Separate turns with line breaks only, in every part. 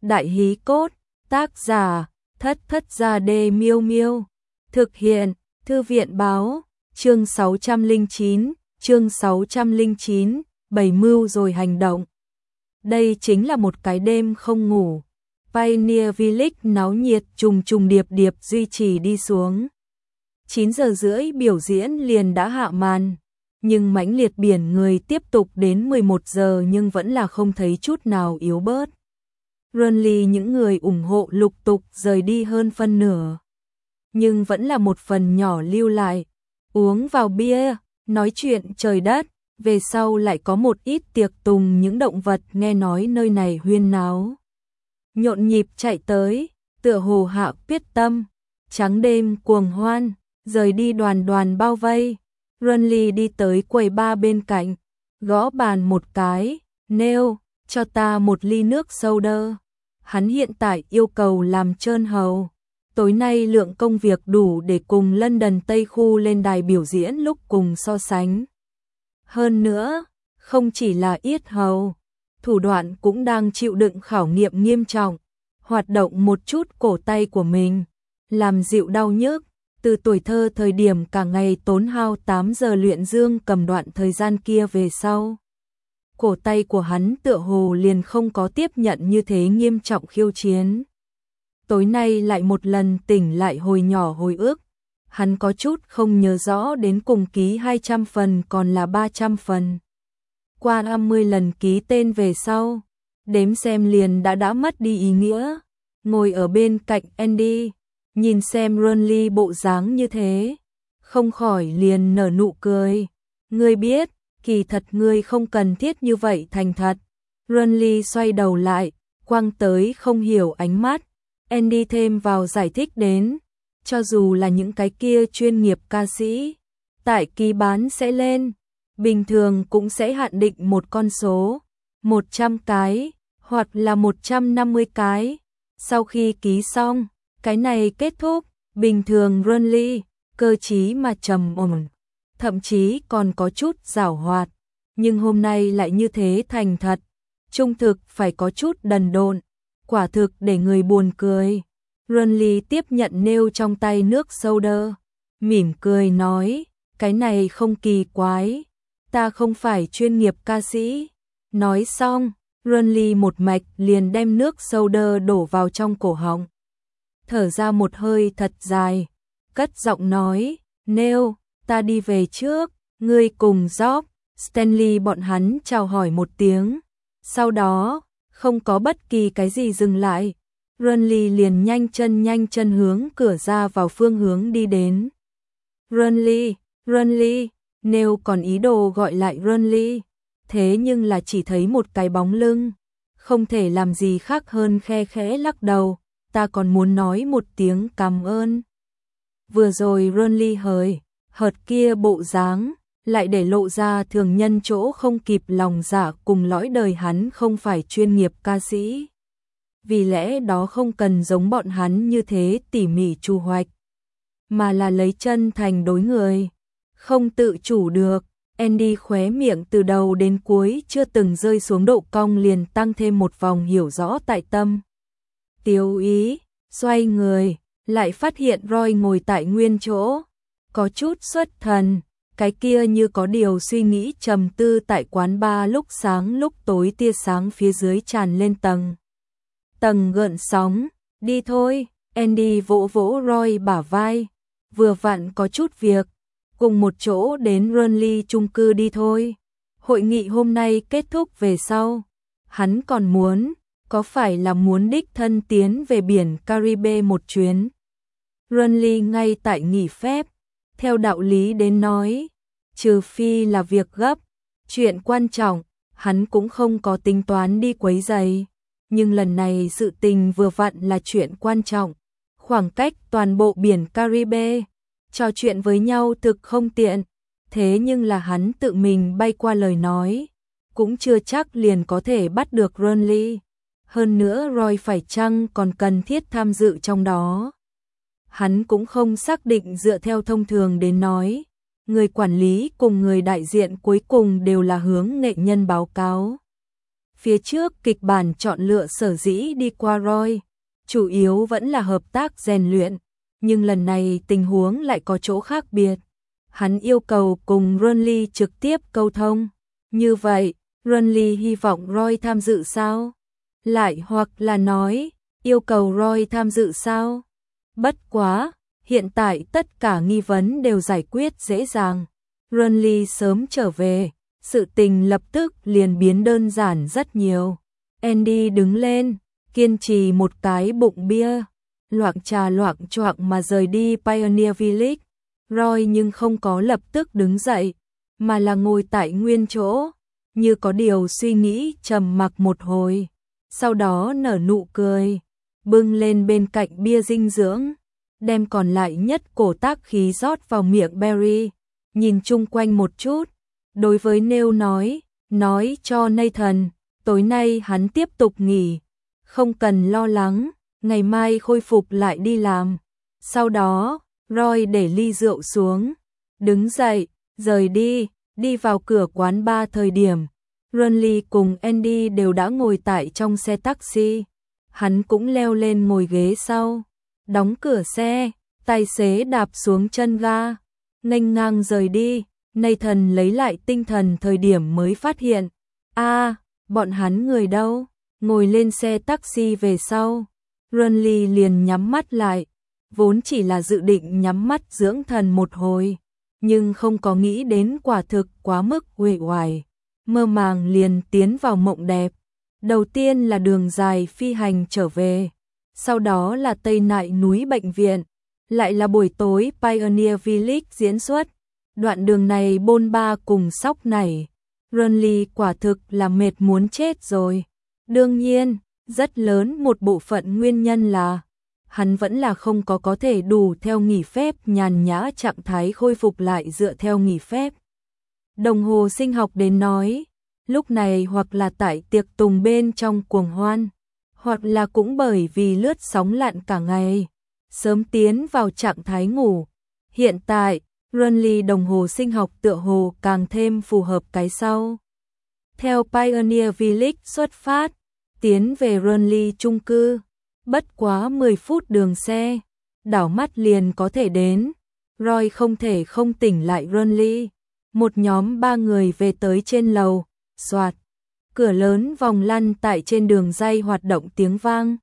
Đại hí cốt, tác giả, Thất Thất Gia Đê Miêu Miêu. Thực hiện, Thư viện báo, chương 609, bày mưu rồi hành động. Đây chính là một cái đêm không ngủ. Pioneer Village náo nhiệt trùng điệp duy trì đi xuống. 9 giờ rưỡi biểu diễn liền đã hạ màn, nhưng mãnh liệt biển người tiếp tục đến 11 giờ nhưng vẫn là không thấy chút nào yếu bớt. Runly những người ủng hộ lục tục rời đi hơn phân nửa, nhưng vẫn là một phần nhỏ lưu lại, uống vào bia, nói chuyện trời đất, về sau lại có một ít tiệc tùng những động vật nghe nói nơi này huyên náo. Nhộn nhịp chạy tới, tựa hồ hạ quyết tâm, trắng đêm cuồng hoan, rời đi đoàn bao vây. Runly đi tới quầy bar bên cạnh, gõ bàn một cái, nêu, cho ta một ly nước soda. Hắn hiện tại yêu cầu làm trơn hầu. Tối nay lượng công việc đủ để cùng London Tây khu lên đài biểu diễn lúc cùng so sánh. Hơn nữa, không chỉ là yết hầu, thủ đoạn cũng đang chịu đựng khảo nghiệm nghiêm trọng, hoạt động một chút cổ tay của mình, làm dịu đau nhức. Từ tuổi thơ thời điểm cả ngày tốn hao 8 giờ luyện dương cầm đoạn thời gian kia về sau, cổ tay của hắn tựa hồ liền không có tiếp nhận như thế nghiêm trọng khiêu chiến. Tối nay lại một lần tỉnh lại hồi nhỏ hồi ức, hắn có chút không nhớ rõ đến cùng ký 200 phần còn là 300 phần. Qua 50 lần ký tên về sau, đếm xem liền đã mất đi ý nghĩa. Ngồi ở bên cạnh Andy, nhìn xem Runly bộ dáng như thế, không khỏi liền nở nụ cười. Ngươi biết, kỳ thật ngươi không cần thiết như vậy thành thật. Runly xoay đầu lại, quăng tới không hiểu ánh mắt. Andy thêm vào giải thích đến, cho dù là những cái kia chuyên nghiệp ca sĩ, tại ký bán sẽ lên, bình thường cũng sẽ hạn định một con số, 100 cái, hoặc là 150 cái. Sau khi ký xong, cái này kết thúc, bình thường Runly, cơ trí mà trầm ổn, thậm chí còn có chút giảo hoạt, nhưng hôm nay lại như thế thành thật, trung thực phải có chút đần độn, quả thực để người buồn cười. Runly tiếp nhận nêu trong tay nước soda, mỉm cười nói, cái này không kỳ quái, ta không phải chuyên nghiệp ca sĩ. Nói xong, Runly một mạch liền đem nước soda đổ vào trong cổ họng. Thở ra một hơi thật dài, cất giọng nói, nêu, ta đi về trước, ngươi cùng Job, Stanley bọn hắn chào hỏi một tiếng. Sau đó, không có bất kỳ cái gì dừng lại, Runly liền nhanh chân hướng cửa ra vào phương hướng đi đến. Runly, nêu còn ý đồ gọi lại Runly, thế nhưng là chỉ thấy một cái bóng lưng, không thể làm gì khác hơn khe khẽ lắc đầu, ta còn muốn nói một tiếng cảm ơn. Vừa rồi Runly hợt kia bộ dáng, lại để lộ ra thường nhân chỗ không kịp lòng dạ cùng lõi đời hắn không phải chuyên nghiệp ca sĩ. Vì lẽ đó không cần giống bọn hắn như thế tỉ mỉ chu hoạch, mà là lấy chân thành đối người, không tự chủ được. Andy khóe miệng từ đầu đến cuối chưa từng rơi xuống độ cong liền tăng thêm một vòng hiểu rõ tại tâm. Tiêu ý, xoay người, lại phát hiện Roy ngồi tại nguyên chỗ, có chút xuất thần, cái kia như có điều suy nghĩ trầm tư tại quán bar lúc sáng lúc tối tia sáng phía dưới tràn lên tầng gợn sóng. Đi thôi, Andy vỗ Roy bả vai, vừa vặn có chút việc, cùng một chỗ đến Runly chung cư đi thôi. Hội nghị hôm nay kết thúc về sau, hắn còn muốn, có phải là muốn đích thân tiến về biển Caribe một chuyến. Runly ngay tại nghỉ phép, theo đạo lý đến nói, trừ phi là việc gấp, chuyện quan trọng, hắn cũng không có tính toán đi quấy rầy. Nhưng lần này sự tình vừa vặn là chuyện quan trọng, khoảng cách toàn bộ biển Caribe, trò chuyện với nhau thực không tiện, thế nhưng là hắn tự mình bay qua lời nói, cũng chưa chắc liền có thể bắt được Runly. Hơn nữa Roy phải chăng còn cần thiết tham dự trong đó. Hắn cũng không xác định dựa theo thông thường đến nói, người quản lý cùng người đại diện cuối cùng đều là hướng nghệ nhân báo cáo. Phía trước kịch bản chọn lựa sở dĩ đi qua Roy, chủ yếu vẫn là hợp tác rèn luyện, nhưng lần này tình huống lại có chỗ khác biệt. Hắn yêu cầu cùng Renly trực tiếp câu thông. Như vậy, Renly hy vọng Roy tham dự sao? Lại hoặc là nói, yêu cầu Roy tham dự sao? Bất quá, hiện tại tất cả nghi vấn đều giải quyết dễ dàng. Renly sớm trở về, sự tình lập tức liền biến đơn giản rất nhiều. Andy đứng lên, kiên trì một cái bụng bia, loạng trà loạng choạng mà rời đi Pioneer Village. Roy nhưng không có lập tức đứng dậy, mà là ngồi tại nguyên chỗ, như có điều suy nghĩ, trầm mặc một hồi. Sau đó nở nụ cười, bưng lên bên cạnh bia dinh dưỡng, đem còn lại nhất cổ tác khí rót vào miệng Barry, nhìn chung quanh một chút. Đối với Neil nói cho Nathan, tối nay hắn tiếp tục nghỉ, không cần lo lắng, ngày mai khôi phục lại đi làm. Sau đó, Roy để ly rượu xuống, đứng dậy, rời đi vào cửa quán bar thời điểm. Renly cùng Andy đều đã ngồi tại trong xe taxi, hắn cũng leo lên ngồi ghế sau, đóng cửa xe, tài xế đạp xuống chân ga, nghênh ngang rời đi. Nathan lấy lại tinh thần thời điểm mới phát hiện, bọn hắn người đâu? Ngồi lên xe taxi về sau, Renly liền nhắm mắt lại, vốn chỉ là dự định nhắm mắt dưỡng thần một hồi, nhưng không có nghĩ đến quả thực quá mức uể oải, mơ màng liền tiến vào mộng đẹp. Đầu tiên là đường dài phi hành trở về, sau đó là Tây Nại núi bệnh viện, lại là buổi tối Pioneer Village diễn xuất. Đoạn đường này bôn ba cùng sóc nảy, Renly quả thực là mệt muốn chết rồi. Đương nhiên, rất lớn một bộ phận nguyên nhân là hắn vẫn là không có thể đủ theo nghỉ phép nhàn nhã trạng thái khôi phục lại dựa theo nghỉ phép. Đồng hồ sinh học đến nói, lúc này hoặc là tại tiệc tùng bên trong cuồng hoan, hoặc là cũng bởi vì lướt sóng lặn cả ngày, sớm tiến vào trạng thái ngủ. Hiện tại, Renly đồng hồ sinh học tựa hồ càng thêm phù hợp cái sau. Theo Pioneer Village xuất phát, tiến về Renly chung cư, bất quá 10 phút đường xe, đảo mắt liền có thể đến. Roy không thể không tỉnh lại Renly. Một nhóm 3 người về tới trên lầu, xoạt, cửa lớn vòng lăn tại trên đường ray hoạt động tiếng vang.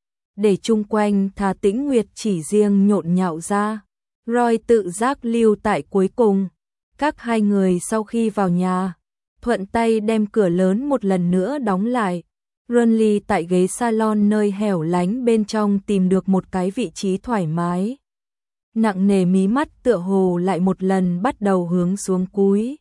Để chung quanh thà tĩnh nguyệt chỉ riêng nhộn nhạo ra. Roy tự giác lưu tại cuối cùng. Các hai người sau khi vào nhà, thuận tay đem cửa lớn một lần nữa đóng lại. Renly tại ghế salon nơi hẻo lánh bên trong tìm được một cái vị trí thoải mái. Nặng nề mí mắt tựa hồ lại một lần bắt đầu hướng xuống cúi.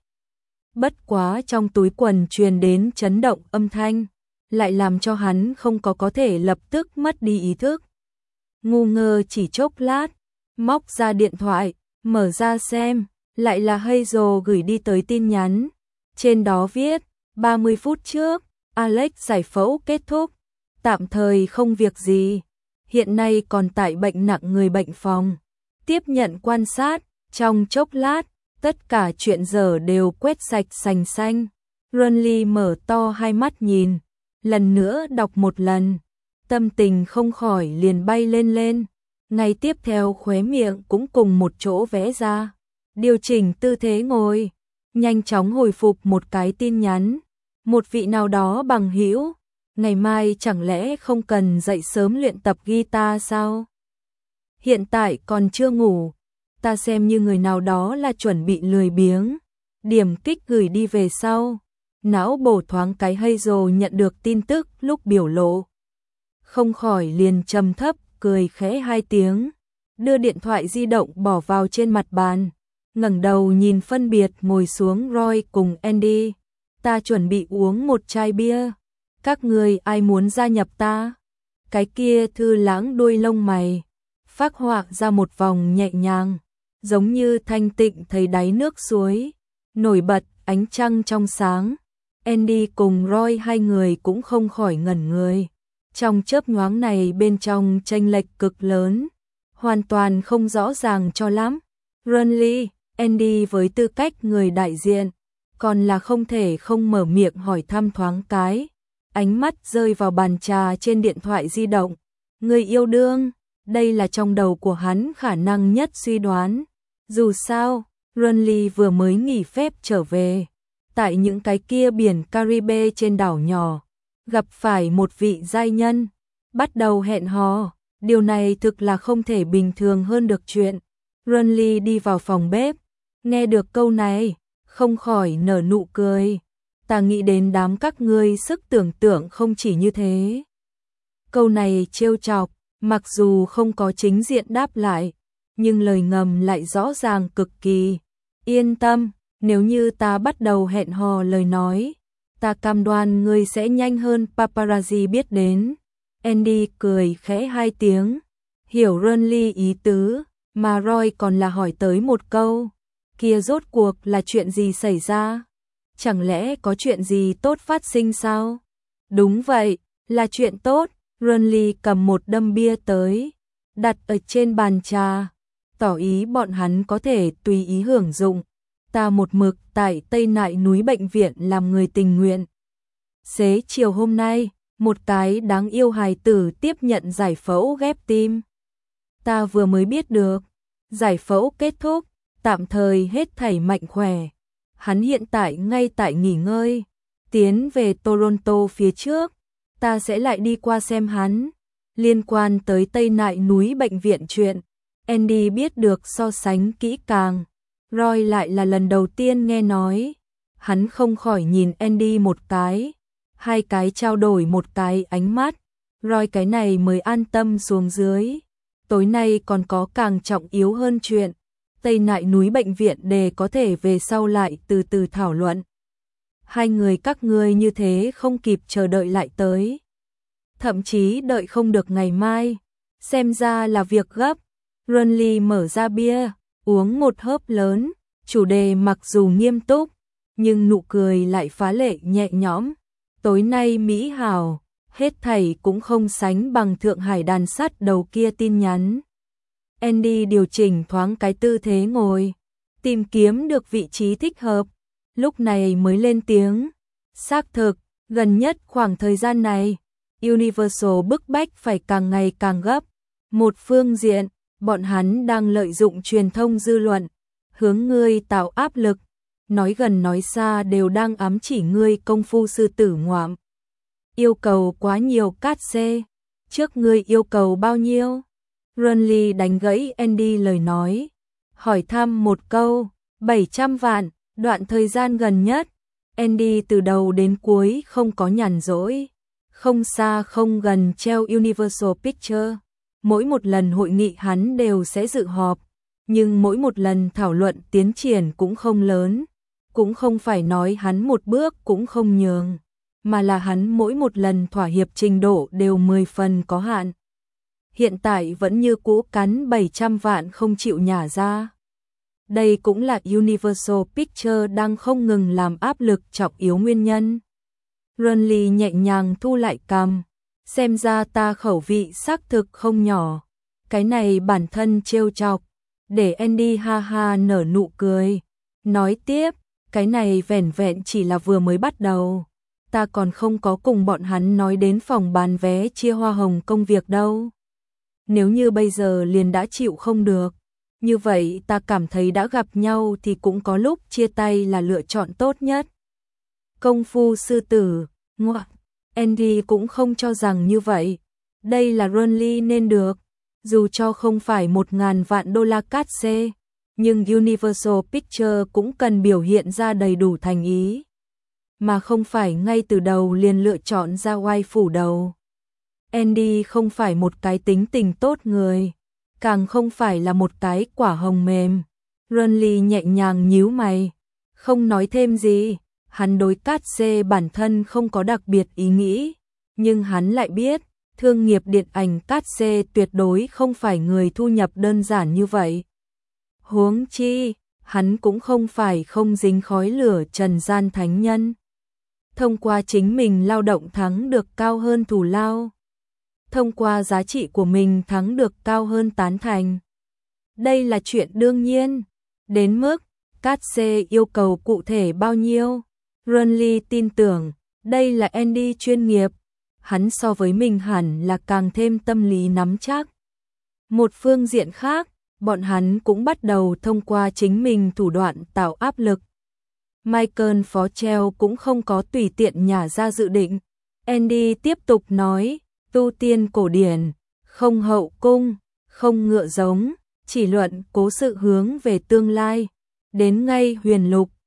Bất quá trong túi quần truyền đến chấn động âm thanh, lại làm cho hắn không có thể lập tức mất đi ý thức. Ngu ngơ chỉ chốc lát, móc ra điện thoại, mở ra xem, lại là Hazel gửi đi tới tin nhắn. Trên đó viết, 30 phút trước, Alex giải phẫu kết thúc, tạm thời không việc gì, hiện nay còn tại bệnh nặng người bệnh phòng, tiếp nhận quan sát, trong chốc lát, tất cả chuyện dở đều quét sạch sành xanh. Renly mở to hai mắt nhìn, lần nữa đọc một lần, tâm tình không khỏi liền bay lên. Ngay tiếp theo khóe miệng cũng cùng một chỗ vẽ ra, điều chỉnh tư thế ngồi, nhanh chóng hồi phục một cái tin nhắn. Một vị nào đó bằng hữu, ngày mai chẳng lẽ không cần dậy sớm luyện tập guitar sao? Hiện tại còn chưa ngủ, ta xem như người nào đó là chuẩn bị lười biếng. Điểm kích gửi đi về sau, não bổ thoáng cái Hazel nhận được tin tức lúc biểu lộ. Không khỏi liền trầm thấp, cười khẽ hai tiếng, đưa điện thoại di động bỏ vào trên mặt bàn, ngẩng đầu nhìn phân biệt ngồi xuống Roy cùng Andy. Ta chuẩn bị uống một chai bia, các người ai muốn gia nhập ta? Cái kia thư lãng đuôi lông mày, phác họa ra một vòng nhẹ nhàng, giống như thanh tịnh thấy đáy nước suối, nổi bật ánh trăng trong sáng. Andy cùng Roy hai người cũng không khỏi ngẩn người. Trong chớp nhoáng này bên trong chênh lệch cực lớn, hoàn toàn không rõ ràng cho lắm. Renly, Andy với tư cách người đại diện, còn là không thể không mở miệng hỏi thăm thoáng cái. ánh mắt rơi vào bàn trà trên điện thoại di động. Người yêu đương, đây là trong đầu của hắn khả năng nhất suy đoán. Dù sao, Renly vừa mới nghỉ phép trở về, tại những cái kia biển Caribe trên đảo nhỏ, gặp phải một vị giai nhân, bắt đầu hẹn hò, điều này thực là không thể bình thường hơn được chuyện. Renly đi vào phòng bếp, nghe được câu này, không khỏi nở nụ cười. Ta nghĩ đến đám các ngươi sức tưởng tượng không chỉ như thế. Câu này trêu chọc, mặc dù không có chính diện đáp lại, nhưng lời ngầm lại rõ ràng cực kỳ. Yên tâm, nếu như ta bắt đầu hẹn hò lời nói, ta cam đoan ngươi sẽ nhanh hơn paparazzi biết đến. Andy cười khẽ 2 tiếng, hiểu Renly ý tứ, mà Roy còn là hỏi tới một câu, kia rốt cuộc là chuyện gì xảy ra? Chẳng lẽ có chuyện gì tốt phát sinh sao? Đúng vậy, là chuyện tốt. Renly cầm một đâm bia tới, đặt ở trên bàn trà, tỏ ý bọn hắn có thể tùy ý hưởng dụng. Ta một mực tại Tây Nại núi bệnh viện làm người tình nguyện. Xế chiều hôm nay, một cái đáng yêu hài tử tiếp nhận giải phẫu ghép tim. Ta vừa mới biết được, giải phẫu kết thúc, tạm thời hết thảy mạnh khỏe. Hắn hiện tại ngay tại nghỉ ngơi, tiến về Toronto phía trước, ta sẽ lại đi qua xem hắn. Liên quan tới Tây Nại núi bệnh viện chuyện, Andy biết được so sánh kỹ càng. Roy lại là lần đầu tiên nghe nói. Hắn không khỏi nhìn Andy một cái, hai cái trao đổi một cái ánh mắt. Roy cái này mới an tâm xuống dưới. Tối nay còn có càng trọng yếu hơn chuyện. Tây Nại núi bệnh viện để có thể về sau lại từ từ thảo luận. Hai người các ngươi như thế không kịp chờ đợi lại tới. Thậm chí đợi không được ngày mai. Xem ra là việc gấp. Renly mở ra bia, uống một hớp lớn. Chủ đề mặc dù nghiêm túc, nhưng nụ cười lại phá lệ nhẹ nhõm. Tối nay Mỹ hảo, hết thảy cũng không sánh bằng Thượng Hải đàn sắt đầu kia tin nhắn. Andy điều chỉnh thoáng cái tư thế ngồi, tìm kiếm được vị trí thích hợp, lúc này mới lên tiếng. Xác thực, gần nhất khoảng thời gian này, Universal bức bách phải càng ngày càng gấp. Một phương diện, bọn hắn đang lợi dụng truyền thông dư luận, hướng ngươi tạo áp lực, nói gần nói xa đều đang ám chỉ ngươi công phu sư tử ngoạm. Yêu cầu quá nhiều cát xê, trước ngươi yêu cầu bao nhiêu? Renly đánh gãy Andy lời nói, hỏi thăm một câu, 700 vạn, đoạn thời gian gần nhất. Andy từ đầu đến cuối không có nhàn rỗi, không xa không gần treo Universal Pictures. Mỗi một lần hội nghị hắn đều sẽ dự họp, nhưng mỗi một lần thảo luận tiến triển cũng không lớn, cũng không phải nói hắn một bước cũng không nhường, mà là hắn mỗi một lần thỏa hiệp trình độ đều 10 phần có hạn. Hiện tại vẫn như cũ cắn 700 vạn không chịu nhả ra. Đây cũng là Universal Pictures đang không ngừng làm áp lực trọng yếu nguyên nhân. Renly nhẹ nhàng thu lại cằm, xem ra ta khẩu vị xác thực không nhỏ. Cái này bản thân trêu chọc, để Andy ha ha nở nụ cười. Nói tiếp, cái này vẻn vẹn chỉ là vừa mới bắt đầu. Ta còn không có cùng bọn hắn nói đến phòng bán vé chia hoa hồng công việc đâu. Nếu như bây giờ liền đã chịu không được, như vậy ta cảm thấy đã gặp nhau thì cũng có lúc chia tay là lựa chọn tốt nhất. Công phu sư tử, ngoạ, Andy cũng không cho rằng như vậy. Đây là Renly nên được, dù cho không phải 1.000 vạn đô la cát xê, nhưng Universal Pictures cũng cần biểu hiện ra đầy đủ thành ý, mà không phải ngay từ đầu liền lựa chọn ra oai phủ đầu. Andy không phải một cái tính tình tốt người, càng không phải là một cái quả hồng mềm. Renly nhẹ nhàng nhíu mày, không nói thêm gì. Hắn đối cát xê bản thân không có đặc biệt ý nghĩ, nhưng hắn lại biết, thương nghiệp điện ảnh cát xê tuyệt đối không phải người thu nhập đơn giản như vậy. Huống chi, hắn cũng không phải không dính khói lửa trần gian thánh nhân. Thông qua chính mình lao động thắng được cao hơn thù lao. Thông qua giá trị của mình thắng được cao hơn tán thành. Đây là chuyện đương nhiên. Đến mức, cát xê yêu cầu cụ thể bao nhiêu? Renly tin tưởng, Đây là Andy chuyên nghiệp, hắn so với mình hẳn là càng thêm tâm lý nắm chắc. Một phương diện khác, bọn hắn cũng bắt đầu thông qua chính mình thủ đoạn tạo áp lực. Michael Fochel cũng không có tùy tiện nhả ra dự định. Andy tiếp tục nói, tu tiên cổ điển, không hậu cung, không ngựa giống, chỉ luận cố sự hướng về tương lai. Đến ngay huyền lục,